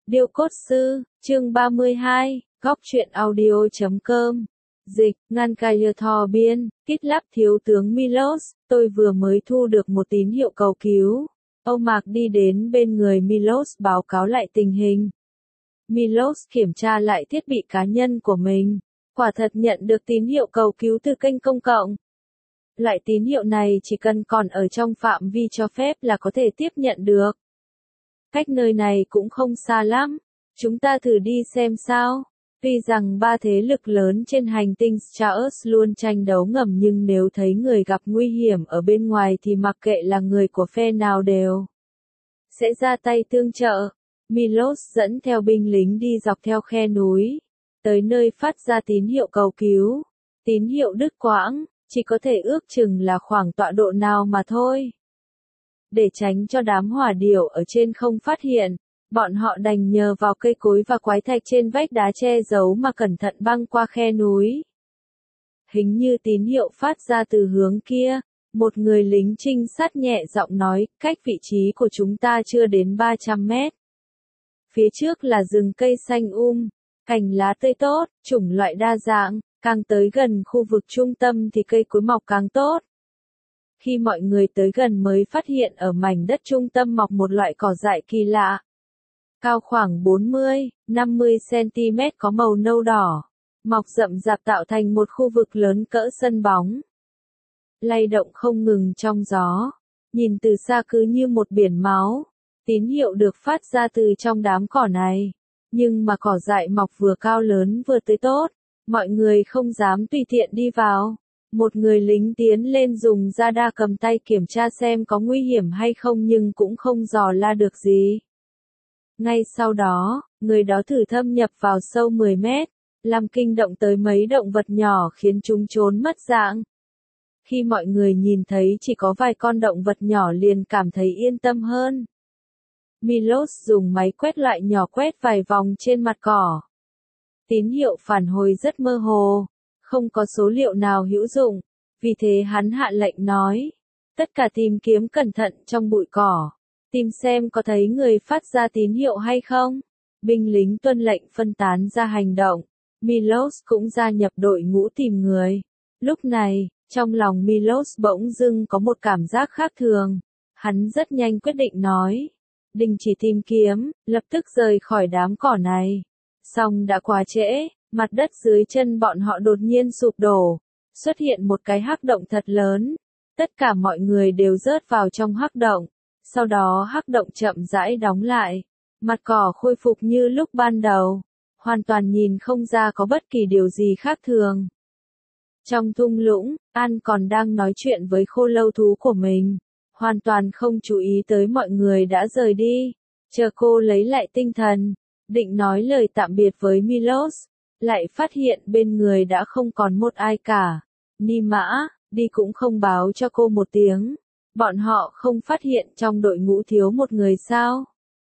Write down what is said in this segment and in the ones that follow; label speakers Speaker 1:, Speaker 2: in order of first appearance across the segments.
Speaker 1: Điêu cốt sư, chương 32, góc truyện audio.com. Dịch, ngăn Kayathor biên, kít lắp thiếu tướng Milos, tôi vừa mới thu được một tín hiệu cầu cứu. Âu Mạc đi đến bên người Milos báo cáo lại tình hình. Milos kiểm tra lại thiết bị cá nhân của mình. Quả thật nhận được tín hiệu cầu cứu từ kênh công cộng. Loại tín hiệu này chỉ cần còn ở trong phạm vi cho phép là có thể tiếp nhận được. Cách nơi này cũng không xa lắm. Chúng ta thử đi xem sao. Tuy rằng ba thế lực lớn trên hành tinh Chaos luôn tranh đấu ngầm nhưng nếu thấy người gặp nguy hiểm ở bên ngoài thì mặc kệ là người của phe nào đều sẽ ra tay tương trợ. Milos dẫn theo binh lính đi dọc theo khe núi, tới nơi phát ra tín hiệu cầu cứu. Tín hiệu đứt quãng, chỉ có thể ước chừng là khoảng tọa độ nào mà thôi. Để tránh cho đám hỏa điểu ở trên không phát hiện, bọn họ đành nhờ vào cây cối và quái thạch trên vách đá che giấu mà cẩn thận băng qua khe núi. Hình như tín hiệu phát ra từ hướng kia, một người lính trinh sát nhẹ giọng nói, cách vị trí của chúng ta chưa đến 300 mét. Phía trước là rừng cây xanh cành lá tươi tốt, chủng loại đa dạng, càng tới gần khu vực trung tâm thì cây cối mọc càng tốt. Khi mọi người tới gần mới phát hiện ở mảnh đất trung tâm mọc một loại cỏ dại kỳ lạ. Cao khoảng 40-50 cm có màu nâu đỏ, mọc rậm rạp tạo thành một khu vực lớn cỡ sân bóng. Lay động không ngừng trong gió, nhìn từ xa cứ như một biển máu. Tín hiệu được phát ra từ trong đám cỏ này, nhưng mà cỏ dại mọc vừa cao lớn vừa tươi tốt, mọi người không dám tùy tiện đi vào. Một người lính tiến lên dùng radar cầm tay kiểm tra xem có nguy hiểm hay không nhưng cũng không dò la được gì. Ngay sau đó, người đó thử thâm nhập vào sâu 10 mét, làm kinh động tới mấy động vật nhỏ khiến chúng trốn mất dạng. Khi mọi người nhìn thấy chỉ có vài con động vật nhỏ liền cảm thấy yên tâm hơn. Milos dùng máy quét loại nhỏ quét vài vòng trên mặt cỏ. Tín hiệu phản hồi rất mơ hồ, không có số liệu nào hữu dụng, vì thế hắn hạ lệnh nói, tất cả tìm kiếm cẩn thận trong bụi cỏ, tìm xem có thấy người phát ra tín hiệu hay không. Binh lính tuân lệnh phân tán ra hành động, Milos cũng gia nhập đội ngũ tìm người. Lúc này, trong lòng Milos bỗng dưng có một cảm giác khác thường, hắn rất nhanh quyết định nói, đình chỉ tìm kiếm, lập tức rời khỏi đám cỏ này. Song đã quá trễ, mặt đất dưới chân bọn họ đột nhiên sụp đổ, xuất hiện một cái hắc động thật lớn. Tất cả mọi người đều rớt vào trong hắc động, sau đó hắc động chậm rãi đóng lại, mặt cỏ khôi phục như lúc ban đầu, hoàn toàn nhìn không ra có bất kỳ điều gì khác thường. Trong thung lũng, An còn đang nói chuyện với khô lâu thú của mình, hoàn toàn không chú ý tới mọi người đã rời đi. Chờ cô lấy lại tinh thần, định nói lời tạm biệt với Milos, lại phát hiện bên người đã không còn một ai cả. Ni Mã, đi cũng không báo cho cô một tiếng. Bọn họ không phát hiện trong đội ngũ thiếu một người sao?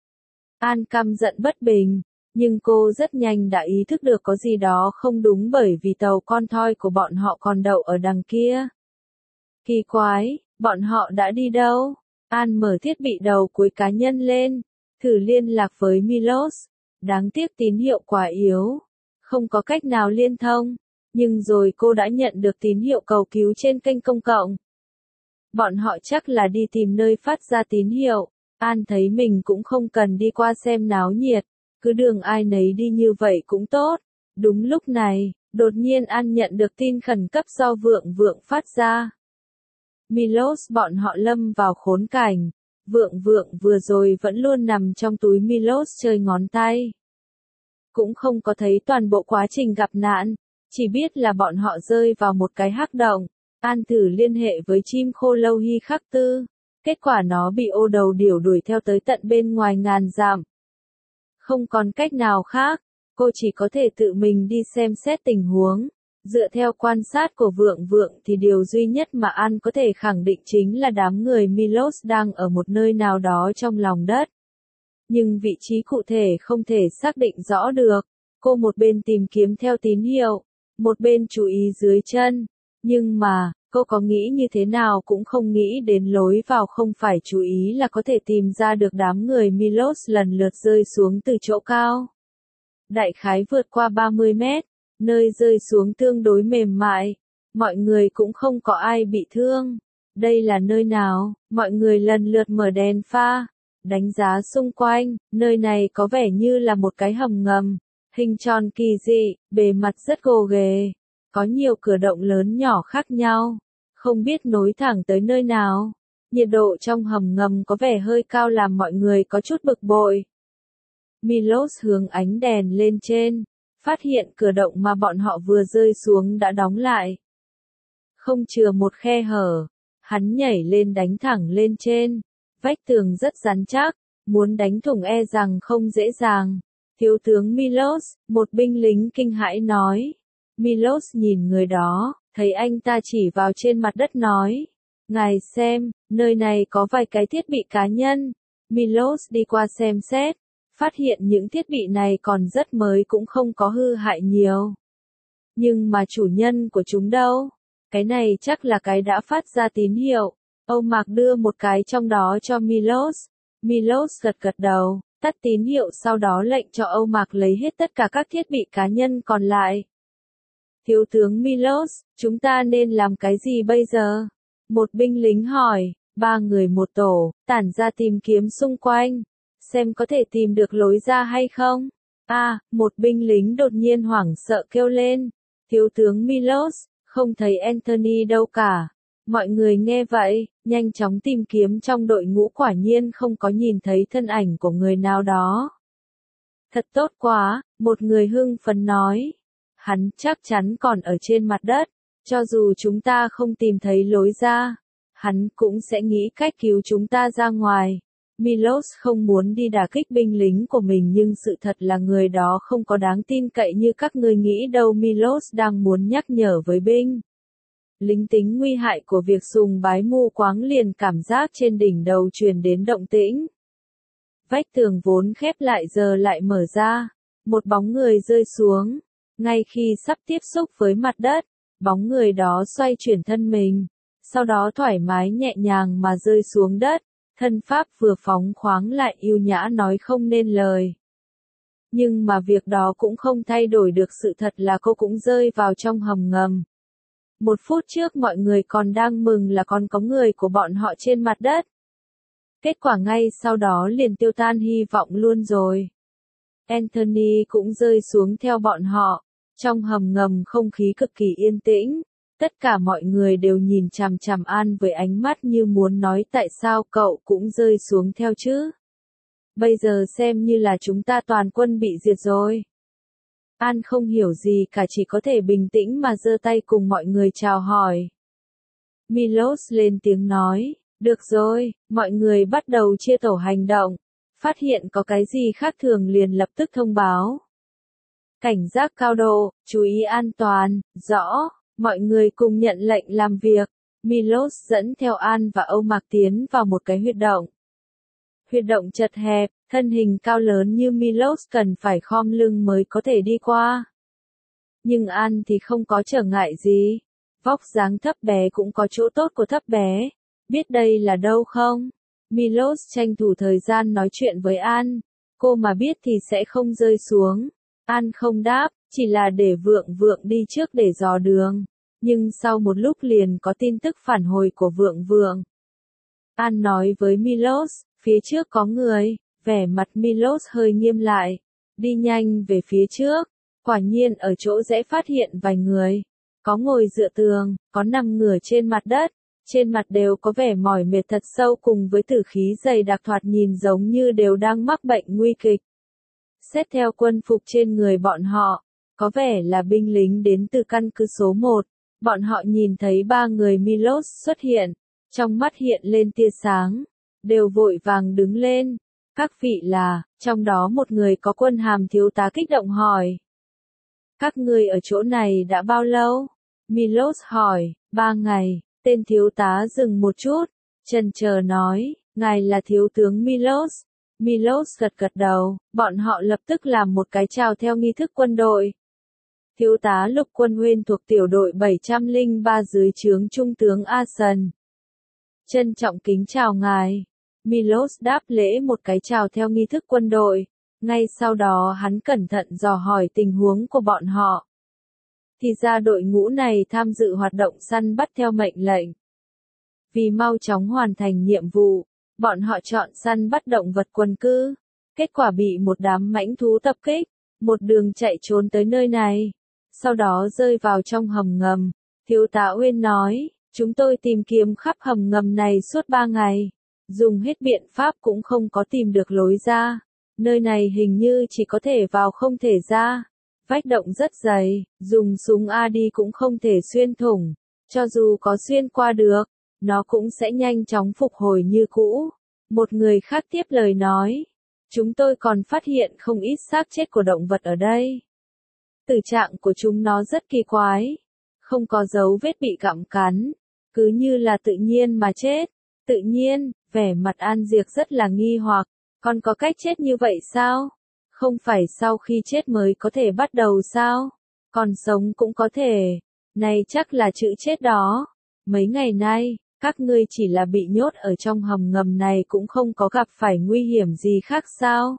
Speaker 1: An căm giận bất bình, nhưng cô rất nhanh đã ý thức được có gì đó không đúng bởi vì tàu con thoi của bọn họ còn đậu ở đằng kia. Kỳ quái, bọn họ đã đi đâu? An mở thiết bị đầu cuối cá nhân lên, thử liên lạc với Milos. Đáng tiếc tín hiệu quá yếu, không có cách nào liên thông, nhưng rồi cô đã nhận được tín hiệu cầu cứu trên kênh công cộng. Bọn họ chắc là đi tìm nơi phát ra tín hiệu. An thấy mình cũng không cần đi qua xem náo nhiệt, cứ đường ai nấy đi như vậy cũng tốt. Đúng lúc này, đột nhiên An nhận được tin khẩn cấp do Vượng Vượng phát ra. Milos bọn họ lâm vào khốn cảnh. Vượng Vượng vừa rồi vẫn luôn nằm trong túi Milos chơi ngón tay. Cũng không có thấy toàn bộ quá trình gặp nạn, chỉ biết là bọn họ rơi vào một cái hắc động. An thử liên hệ với chim khô lâu Hy Khắc Tư, kết quả nó bị ô đầu điểu đuổi theo tới tận bên ngoài ngàn dặm. Không còn cách nào khác, cô chỉ có thể tự mình đi xem xét tình huống. Dựa theo quan sát của Vượng Vượng thì điều duy nhất mà An có thể khẳng định chính là đám người Milos đang ở một nơi nào đó trong lòng đất. Nhưng vị trí cụ thể không thể xác định rõ được. Cô một bên tìm kiếm theo tín hiệu, một bên chú ý dưới chân. Nhưng mà, Cô có nghĩ như thế nào cũng không nghĩ đến lối vào không phải chú ý là có thể tìm ra được đám người Milos lần lượt rơi xuống từ chỗ cao. Đại khái vượt qua 30 mét, nơi rơi xuống tương đối mềm mại. Mọi người cũng không có ai bị thương. Đây là nơi nào? Mọi người lần lượt mở đèn pha, đánh giá xung quanh, nơi này có vẻ như là một cái hầm ngầm, hình tròn kỳ dị, bề mặt rất gồ ghề, có nhiều cửa động lớn nhỏ khác nhau, không biết nối thẳng tới nơi nào. Nhiệt độ trong hầm ngầm có vẻ hơi cao làm mọi người có chút bực bội. Milos hướng ánh đèn lên trên, phát hiện cửa động mà bọn họ vừa rơi xuống đã đóng lại. Không chừa một khe hở, hắn nhảy lên đánh thẳng lên trên. Vách tường rất rắn chắc, muốn đánh thủng e rằng không dễ dàng. Thiếu tướng Milos, một binh lính kinh hãi nói. Milos nhìn người đó, thấy anh ta chỉ vào trên mặt đất nói. Ngài xem, nơi này có vài cái thiết bị cá nhân. Milos đi qua xem xét, phát hiện những thiết bị này còn rất mới cũng không có hư hại nhiều. Nhưng mà chủ nhân của chúng đâu? Cái này chắc là cái đã phát ra tín hiệu. Âu Mạc đưa một cái trong đó cho Milos. Milos gật gật đầu, tắt tín hiệu sau đó lệnh cho Âu Mạc lấy hết tất cả các thiết bị cá nhân còn lại. Thiếu tướng Milos, chúng ta nên làm cái gì bây giờ? Một binh lính hỏi, 3 người một tổ, tản ra tìm kiếm xung quanh, xem có thể tìm được lối ra hay không. Một binh lính đột nhiên hoảng sợ kêu lên. Thiếu tướng Milos, không thấy Anthony đâu cả. Mọi người nghe vậy, nhanh chóng tìm kiếm trong đội ngũ quả nhiên không có nhìn thấy thân ảnh của người nào đó. Thật tốt quá, một người hưng phấn nói. Hắn chắc chắn còn ở trên mặt đất, cho dù chúng ta không tìm thấy lối ra, hắn cũng sẽ nghĩ cách cứu chúng ta ra ngoài. Milos không muốn đi đả kích binh lính của mình nhưng sự thật là người đó không có đáng tin cậy như các ngươi nghĩ đâu. Milos đang muốn nhắc nhở với binh lính tính nguy hại của việc sùng bái mù quáng liền cảm giác trên đỉnh đầu truyền đến động tĩnh. Vách tường vốn khép lại giờ lại mở ra, một bóng người rơi xuống. Ngay khi sắp tiếp xúc với mặt đất, bóng người đó xoay chuyển thân mình, sau đó thoải mái nhẹ nhàng mà rơi xuống đất, thân pháp vừa phóng khoáng lại yêu nhã nói không nên lời. Nhưng mà việc đó cũng không thay đổi được sự thật là cô cũng rơi vào trong hầm ngầm. 1 phút trước mọi người còn đang mừng là còn có người của bọn họ trên mặt đất. Kết quả ngay sau đó liền tiêu tan hy vọng luôn rồi. Anthony cũng rơi xuống theo bọn họ. Trong hầm ngầm không khí cực kỳ yên tĩnh. Tất cả mọi người đều nhìn chằm chằm An với ánh mắt như muốn nói tại sao cậu cũng rơi xuống theo chứ. Bây giờ xem như là chúng ta toàn quân bị diệt rồi. An không hiểu gì cả chỉ có thể bình tĩnh mà giơ tay cùng mọi người chào hỏi. Milos lên tiếng nói, được rồi, mọi người bắt đầu chia tổ hành động. Phát hiện có cái gì khác thường liền lập tức thông báo. Cảnh giác cao độ, chú ý an toàn, rõ, mọi người cùng nhận lệnh làm việc. Milos dẫn theo An và Âu Mạc tiến vào một cái huyệt động. Huyệt động chật hẹp, thân hình cao lớn như Milos cần phải khom lưng mới có thể đi qua. Nhưng An thì không có trở ngại gì. Vóc dáng thấp bé cũng có chỗ tốt của thấp bé. Biết đây là đâu không? Milos tranh thủ thời gian nói chuyện với An. Cô mà biết thì sẽ không rơi xuống. An không đáp, chỉ là để Vượng Vượng đi trước để dò đường. Nhưng sau một lúc liền có tin tức phản hồi của Vượng Vượng. An nói với Milos, phía trước có người. Vẻ mặt Milos hơi nghiêm lại. Đi nhanh về phía trước. Quả nhiên ở chỗ rẽ phát hiện vài người. Có ngồi dựa tường, có nằm ngửa trên mặt đất. Trên mặt đều có vẻ mỏi mệt thật sâu cùng với tử khí dày đặc thoạt nhìn giống như đều đang mắc bệnh nguy kịch. Xét theo quân phục trên người bọn họ, có vẻ là binh lính đến từ căn cứ số 1. Bọn họ nhìn thấy 3 người Milos xuất hiện, trong mắt hiện lên tia sáng, đều vội vàng đứng lên. Các vị là, trong đó một người có quân hàm thiếu tá kích động hỏi. Các ngươi ở chỗ này đã bao lâu? Milos hỏi, 3 ngày, tên thiếu tá dừng một chút, chần chờ nói, ngài là thiếu tướng Milos. Milos gật gật đầu, bọn họ lập tức làm một cái chào theo nghi thức quân đội. Thiếu tá lục quân Huyên thuộc tiểu đội 703 dưới trướng Trung tướng Asen. Trân trọng kính chào ngài. Milos đáp lễ một cái chào theo nghi thức quân đội. Ngay sau đó hắn cẩn thận dò hỏi tình huống của bọn họ. Thì ra đội ngũ này tham dự hoạt động săn bắt theo mệnh lệnh. Vì mau chóng hoàn thành nhiệm vụ, bọn họ chọn săn bắt động vật quần cư. Kết quả bị một đám mãnh thú tập kích, một đường chạy trốn tới nơi này. Sau đó rơi vào trong hầm ngầm. Thiếu tá Uyên nói, chúng tôi tìm kiếm khắp hầm ngầm này suốt 3 ngày. Dùng hết biện pháp cũng không có tìm được lối ra. Nơi này hình như chỉ có thể vào không thể ra. Vách động rất dày, dùng súng AD cũng không thể xuyên thủng. Cho dù có xuyên qua được, nó cũng sẽ nhanh chóng phục hồi như cũ. Một người khác tiếp lời nói, chúng tôi còn phát hiện không ít xác chết của động vật ở đây. Tử trạng của chúng nó rất kỳ quái. Không có dấu vết bị gặm cắn. Cứ như là tự nhiên mà chết. Tự nhiên, vẻ mặt An Diệc rất là nghi hoặc. Còn có cách chết như vậy sao? Không phải sau khi chết mới có thể bắt đầu sao? Còn sống cũng có thể. Này chắc là chữ chết đó. Mấy ngày nay, các ngươi chỉ là bị nhốt ở trong hầm ngầm này cũng không có gặp phải nguy hiểm gì khác sao?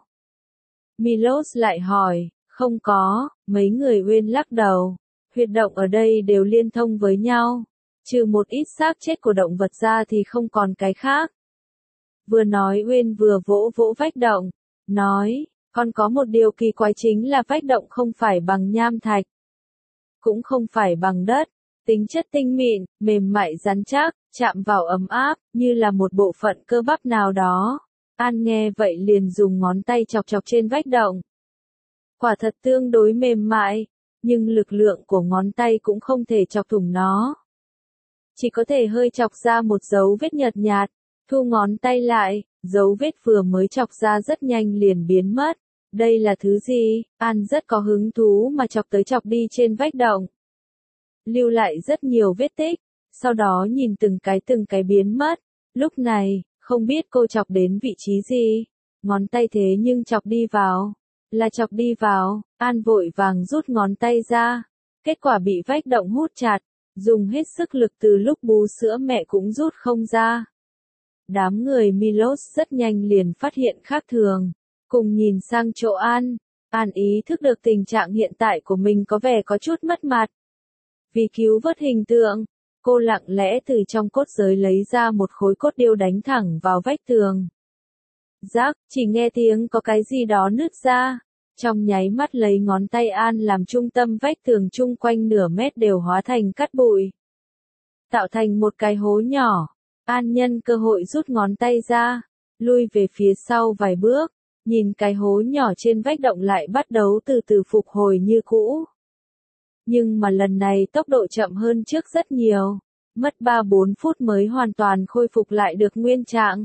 Speaker 1: Milos lại hỏi, không có, mấy người Uyên lắc đầu. Huyệt động ở đây đều liên thông với nhau. Trừ một ít xác chết của động vật ra thì không còn cái khác. Vừa nói Uyên vừa vỗ vỗ vách động. Nói, còn có một điều kỳ quái chính là vách động không phải bằng nham thạch. Cũng không phải bằng đất. Tính chất tinh mịn, mềm mại rắn chắc, chạm vào ấm áp, như là một bộ phận cơ bắp nào đó. An nghe vậy liền dùng ngón tay chọc chọc trên vách động. Quả thật tương đối mềm mại, nhưng lực lượng của ngón tay cũng không thể chọc thủng nó. Chỉ có thể hơi chọc ra một dấu vết nhợt nhạt, thu ngón tay lại, dấu vết vừa mới chọc ra rất nhanh liền biến mất. Đây là thứ gì? An rất có hứng thú mà chọc tới chọc đi trên vách động. Lưu lại rất nhiều vết tích, sau đó nhìn từng cái biến mất. Lúc này, không biết cô chọc đến vị trí gì. Ngón tay thế nhưng chọc đi vào. Là chọc đi vào, An vội vàng rút ngón tay ra. Kết quả bị vách động hút chặt, dùng hết sức lực từ lúc bú sữa mẹ cũng rút không ra. Đám người Milos rất nhanh liền phát hiện khác thường, cùng nhìn sang chỗ An. An ý thức được tình trạng hiện tại của mình có vẻ có chút mất mặt. Vì cứu vớt hình tượng, cô lặng lẽ từ trong cốt giới lấy ra một khối cốt điêu đánh thẳng vào vách tường. Rắc, chỉ nghe tiếng có cái gì đó nứt ra. Trong nháy mắt lấy ngón tay An làm trung tâm vách tường chung quanh nửa mét đều hóa thành cát bụi. Tạo thành một cái hố nhỏ. An nhân cơ hội rút ngón tay ra, lui về phía sau vài bước, nhìn cái hố nhỏ trên vách động lại bắt đầu từ từ phục hồi như cũ. Nhưng mà lần này tốc độ chậm hơn trước rất nhiều, mất 3-4 phút mới hoàn toàn khôi phục lại được nguyên trạng.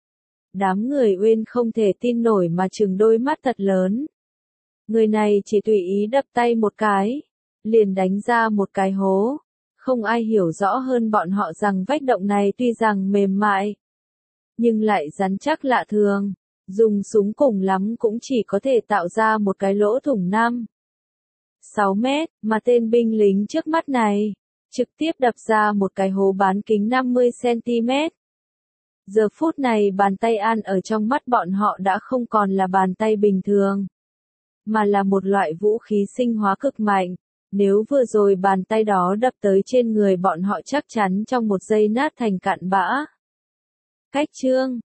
Speaker 1: Đám người Uyên không thể tin nổi mà trừng đôi mắt thật lớn. Người này chỉ tùy ý đập tay một cái, liền đánh ra một cái hố. Không ai hiểu rõ hơn bọn họ rằng vách động này tuy rằng mềm mại, nhưng lại rắn chắc lạ thường. Dùng súng cùng lắm cũng chỉ có thể tạo ra một cái lỗ thủng 5-6 mét, mà tên binh lính trước mắt này, trực tiếp đập ra một cái hố bán kính 50 cm. Giờ phút này bàn tay An ở trong mắt bọn họ đã không còn là bàn tay bình thường, mà là một loại vũ khí sinh hóa cực mạnh. Nếu vừa rồi bàn tay đó đập tới trên người bọn họ chắc chắn trong một giây nát thành cặn bã. Cách chương